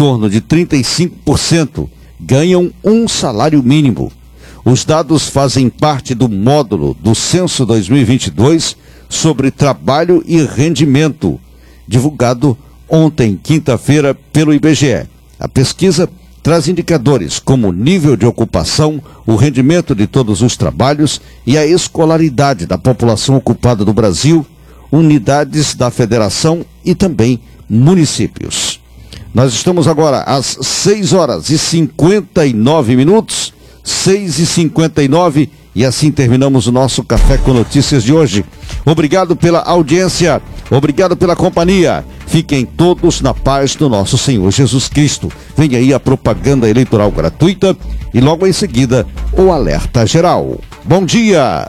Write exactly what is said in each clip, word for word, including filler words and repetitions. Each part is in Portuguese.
torno de trinta e cinco por cento ganham um salário mínimo. Os dados fazem parte do módulo do Censo dois mil e vinte e dois sobre trabalho e rendimento, divulgado ontem, quinta-feira, pelo I B G E. A pesquisa traz indicadores como nível de ocupação, o rendimento de todos os trabalhos e a escolaridade da população ocupada do Brasil, unidades da federação e também municípios. Nós estamos agora às seis horas e cinquenta e nove minutos, seis e cinquenta e nove, e assim terminamos o nosso Café com Notícias de hoje. Obrigado pela audiência, obrigado pela companhia. Fiquem todos na paz do nosso Senhor Jesus Cristo. Vem aí a propaganda eleitoral gratuita e logo em seguida o alerta geral. Bom dia!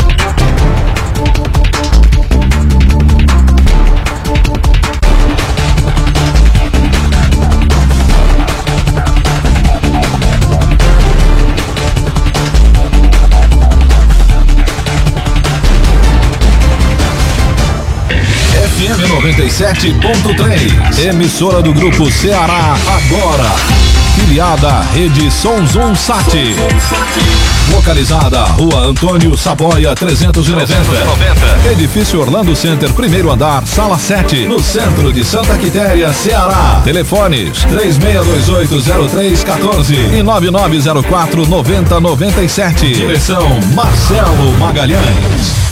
F M noventa e sete ponto três, emissora do Grupo Ceará agora, filiada à Rede Sonzon Sat, localizada Rua Antônio Saboia trezentos e noventa, edifício Orlando Center, primeiro andar, sala sete, no centro de Santa Quitéria, Ceará. Telefones três seis dois oito zero três um quatro e nove nove zero quatro nove zero nove sete. Direção Marcelo Magalhães.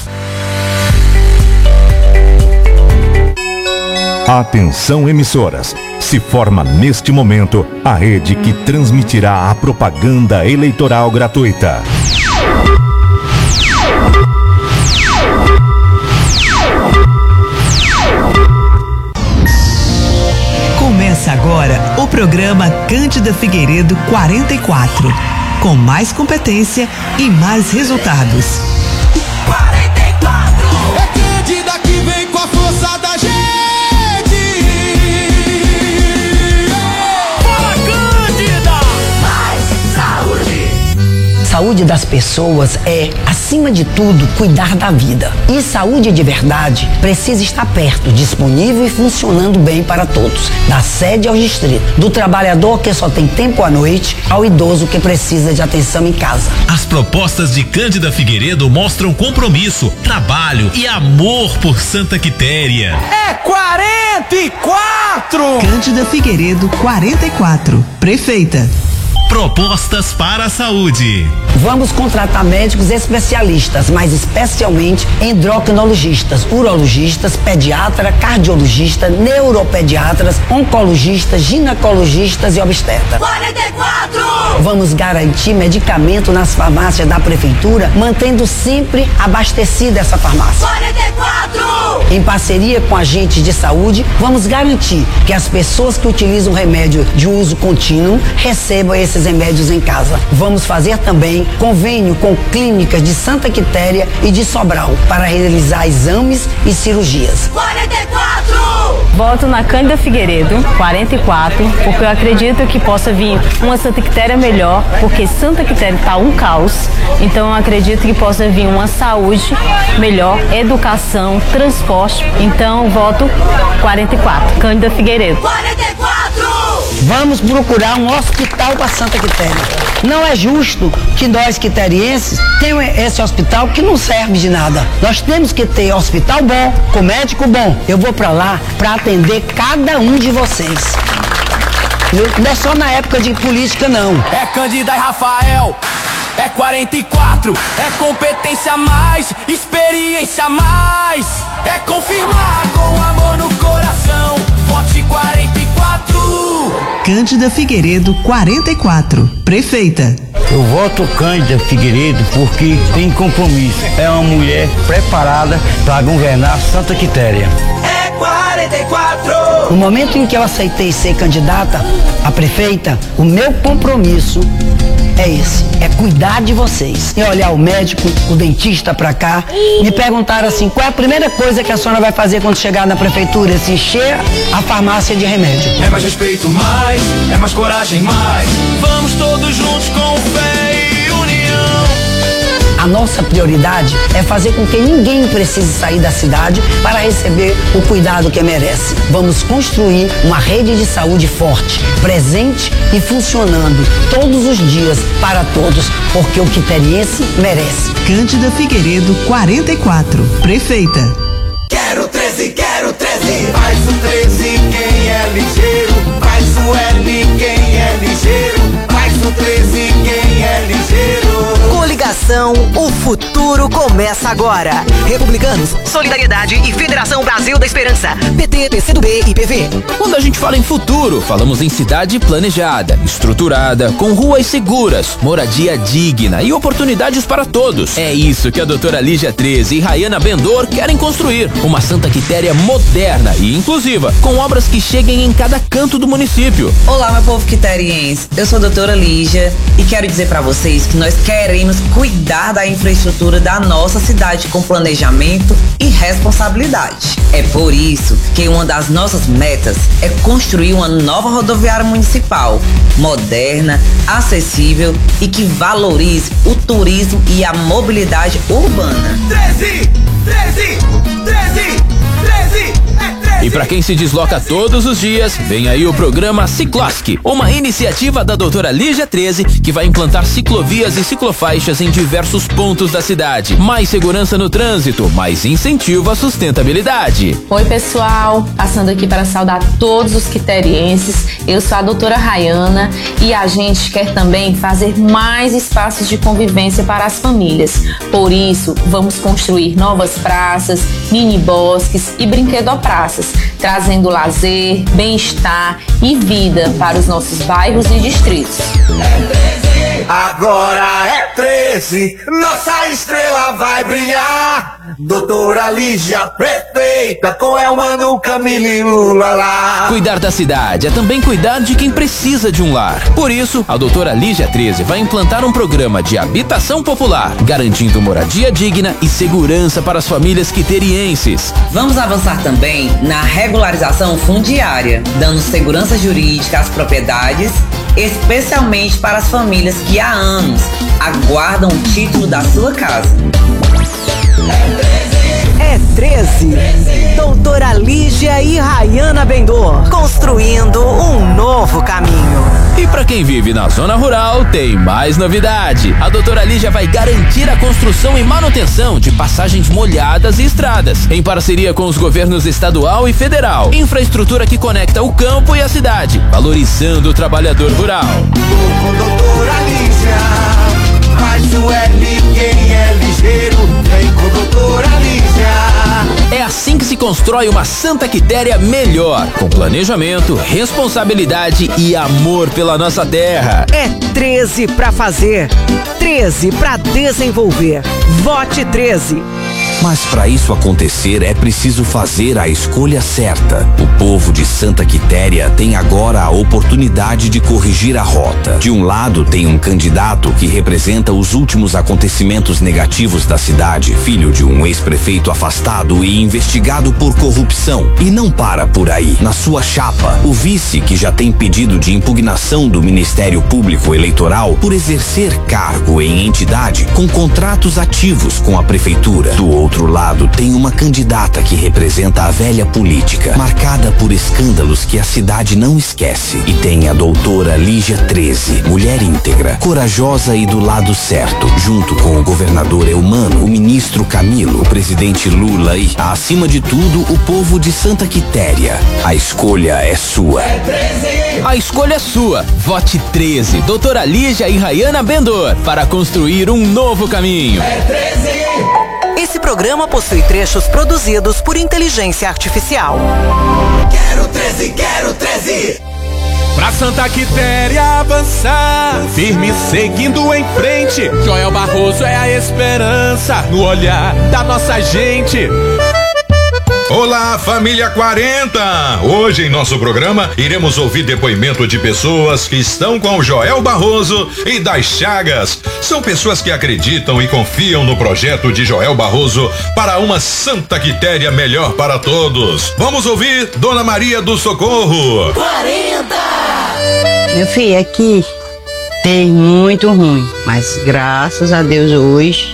Atenção, emissoras. Se forma neste momento a rede que transmitirá a propaganda eleitoral gratuita. Começa agora o programa Cândida Figueiredo quarenta e quatro, com mais competência e mais resultados. quarenta e quatro É Cândida que vem com a força da gente. Saúde das pessoas é, acima de tudo, cuidar da vida. E saúde de verdade precisa estar perto, disponível e funcionando bem para todos. Da sede ao distrito, do trabalhador que só tem tempo à noite, ao idoso que precisa de atenção em casa. As propostas de Cândida Figueiredo mostram compromisso, trabalho e amor por Santa Quitéria. É quarenta e quatro! Cândida Figueiredo quarenta e quatro, prefeita. Propostas para a saúde. Vamos contratar médicos especialistas, mas especialmente endocrinologistas, urologistas, pediatra, cardiologista, neuropediatras, oncologistas, ginecologistas e obstetras. quarenta e quatro Vamos garantir medicamento nas farmácias da prefeitura, mantendo sempre abastecida essa farmácia. quarenta e quatro Em parceria com agentes de saúde, vamos garantir que as pessoas que utilizam remédio de uso contínuo recebam esses remédios em casa. Vamos fazer também convênio com clínicas de Santa Quitéria e de Sobral para realizar exames e cirurgias. quarenta e quatro Voto na Cândida Figueiredo quarenta e quatro, porque eu acredito que possa vir uma Santa Quitéria melhor, porque Santa Quitéria está um caos. Então eu acredito que possa vir uma saúde melhor, educação, transporte. Então voto quarenta e quatro, Cândida Figueiredo. quarenta e quatro Vamos procurar um hospital para Santa Quitéria. Não é justo que nós quiterienses tenhamos esse hospital que não serve de nada. Nós temos que ter hospital bom, com médico bom. Eu vou para lá para atender cada um de vocês. Não é só na época de política, não. É Cândida e Rafael, é quarenta e quatro É competência a mais, experiência a mais. É confirmar com amor no coração. Vote quarenta e quatro Cândida Figueiredo quarenta e quatro, prefeita. Eu voto Cândida Figueiredo porque tem compromisso. É uma mulher preparada para governar Santa Quitéria. É quarenta e quatro No momento em que eu aceitei ser candidata a prefeita, o meu compromisso é esse, é cuidar de vocês. E olhar o médico, o dentista pra cá, me perguntaram assim, qual é a primeira coisa que a senhora vai fazer quando chegar na prefeitura? Se encher a farmácia de remédio. É mais respeito, mais, é mais coragem, mais. Vamos todos juntos com fé e união. A nossa prioridade é fazer com que ninguém precise sair da cidade para receber o cuidado que merece. Vamos construir uma rede de saúde forte, presente e funcionando todos os dias para todos, porque o quiteriense merece. Cândida Figueiredo, quarenta e quatro, prefeita. Quero treze, quero treze, faz o treze quem é ligeiro, faz o L quem é ligeiro, faz o treze quem é ligeiro. Coligação, o futuro começa agora. Republicanos, Solidariedade e Federação Brasil da Esperança. P T, P C do B e P V. Quando a gente fala em futuro, falamos em cidade planejada, estruturada, com ruas seguras, moradia digna e oportunidades para todos. É isso que a doutora Lígia treze e Rayana Bendor querem construir. Uma Santa Quitéria moderna e inclusiva, com obras que cheguem em cada canto do município. Olá, meu povo quiteriense. Eu sou a doutora Lígia e quero dizer para vocês que nós queremos cuidar da infraestrutura da nossa cidade com planejamento e responsabilidade. É por isso que uma das nossas metas é construir uma nova rodoviária municipal, moderna, acessível e que valorize o turismo e a mobilidade urbana. treze, treze, treze, treze, é treze. E para quem se desloca todos os dias, vem aí o programa Ciclosque, uma iniciativa da doutora Lígia treze que vai implantar ciclovias e ciclofaixas em diversos pontos da cidade. Mais segurança no trânsito, mais incentivo à sustentabilidade. Oi pessoal, passando aqui para saudar todos os quiterienses. Eu sou a doutora Rayana e a gente quer também fazer mais espaços de convivência para as famílias. Por isso, vamos construir novas praças, mini bosques e brinquedopraças, trazendo lazer, bem-estar e vida para os nossos bairros e distritos. Agora é treze, nossa estrela vai brilhar. Doutora Lígia, prefeita, com Elmano, Camilo e Lula lá. Cuidar da cidade é também cuidar de quem precisa de um lar. Por isso, a doutora Lígia treze vai implantar um programa de habitação popular, garantindo moradia digna e segurança para as famílias quiterienses. Vamos avançar também na regularização fundiária, dando segurança jurídica às propriedades, especialmente para as famílias que há anos aguardam o título da sua casa. É treze. Doutora Lígia e Rayana Bendor, construindo um novo caminho. E para quem vive na zona rural, tem mais novidade. A doutora Lígia vai garantir a construção e manutenção de passagens molhadas e estradas, em parceria com os governos estadual e federal. Infraestrutura que conecta o campo e a cidade, valorizando o trabalhador rural. Tô com doutora Lígia, faz o L quem é ligeiro, vem com doutora Lígia. É assim que se constrói uma Santa Quitéria melhor, com planejamento, responsabilidade e amor pela nossa terra. É treze pra fazer, treze pra desenvolver. Vote treze. Mas para isso acontecer é preciso fazer a escolha certa. O povo de Santa Quitéria tem agora a oportunidade de corrigir a rota. De um lado tem um candidato que representa os últimos acontecimentos negativos da cidade, filho de um ex-prefeito afastado e investigado por corrupção. E não para por aí. Na sua chapa, o vice, que já tem pedido de impugnação do Ministério Público Eleitoral por exercer cargo em entidade com contratos ativos com a prefeitura. Do outro outro lado, tem uma candidata que representa a velha política, marcada por escândalos que a cidade não esquece. E tem a doutora Lígia treze, mulher íntegra, corajosa e do lado certo, junto com o governador Elmano, o ministro Camilo, o presidente Lula e, acima de tudo, o povo de Santa Quitéria. A escolha é sua. A escolha é sua. Vote treze, doutora Lígia e Rayana Bendor, para construir um novo caminho. Esse programa possui trechos produzidos por inteligência artificial. Quero treze, quero treze. Pra Santa Quitéria avançar, firme seguindo em frente. Joel Barroso é a esperança no olhar da nossa gente. Olá, família quarenta! Hoje em nosso programa iremos ouvir depoimento de pessoas que estão com o Joel Barroso e das Chagas. São pessoas que acreditam e confiam no projeto de Joel Barroso para uma Santa Quitéria melhor para todos. Vamos ouvir Dona Maria do Socorro. quarenta! Meu filho, aqui tem muito ruim, mas graças a Deus hoje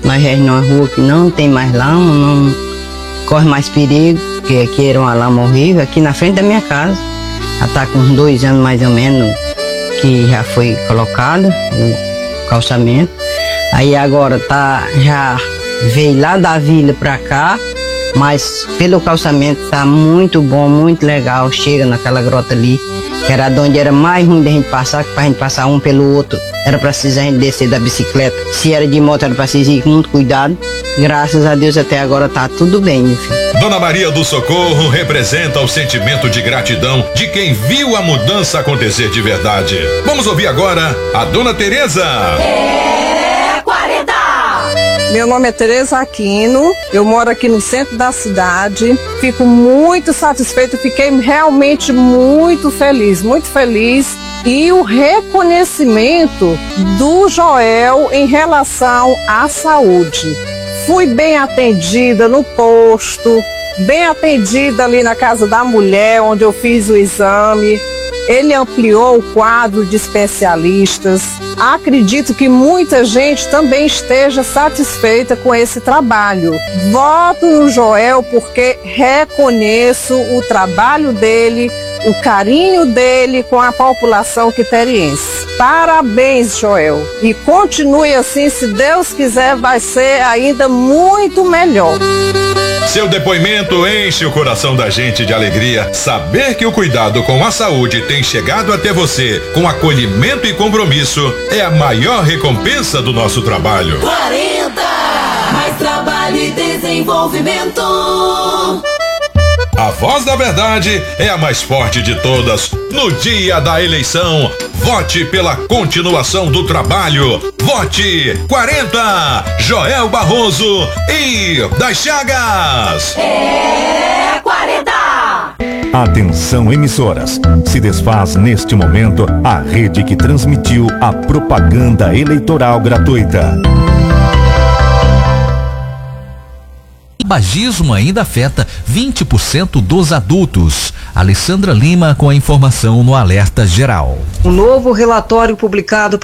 nós é numa rua que não tem mais lama, não corre mais perigo, porque aqui era uma lama horrível, aqui na frente da minha casa. Já está com uns dois anos mais ou menos que já foi colocado o calçamento. Aí agora tá, já veio lá da vila para cá, mas pelo calçamento tá muito bom, muito legal. Chega naquela grota ali, que era onde era mais ruim da gente passar, que pra gente passar um pelo outro, era preciso a gente descer da bicicleta. Se era de moto, era preciso ir com muito cuidado. Graças a Deus até agora tá tudo bem, meu filho. Dona Maria do Socorro representa o sentimento de gratidão de quem viu a mudança acontecer de verdade. Vamos ouvir agora a Dona Tereza. É quarenta. Meu nome é Tereza Aquino, eu moro aqui no centro da cidade, fico muito satisfeita, fiquei realmente muito feliz, muito feliz. E o reconhecimento do Joel em relação à saúde. Fui bem atendida no posto, bem atendida ali na casa da mulher, onde eu fiz o exame. Ele ampliou o quadro de especialistas. Acredito que muita gente também esteja satisfeita com esse trabalho. Voto no Joel porque reconheço o trabalho dele, o carinho dele com a população quiteriense. Parabéns, Joel. E continue assim, se Deus quiser, vai ser ainda muito melhor. Seu depoimento enche o coração da gente de alegria. Saber que o cuidado com a saúde tem chegado até você com acolhimento e compromisso é a maior recompensa do nosso trabalho. quarenta. Mais trabalho e desenvolvimento. A voz da verdade é a mais forte de todas. No dia da eleição, vote pela continuação do trabalho. Vote quarenta, Joel Barroso e das Chagas. É quarenta. Atenção, emissoras. Se desfaz neste momento a rede que transmitiu a propaganda eleitoral gratuita. O tabagismo ainda afeta vinte por cento dos adultos. Alessandra Lima com a informação no Alerta Geral. Um novo relatório publicado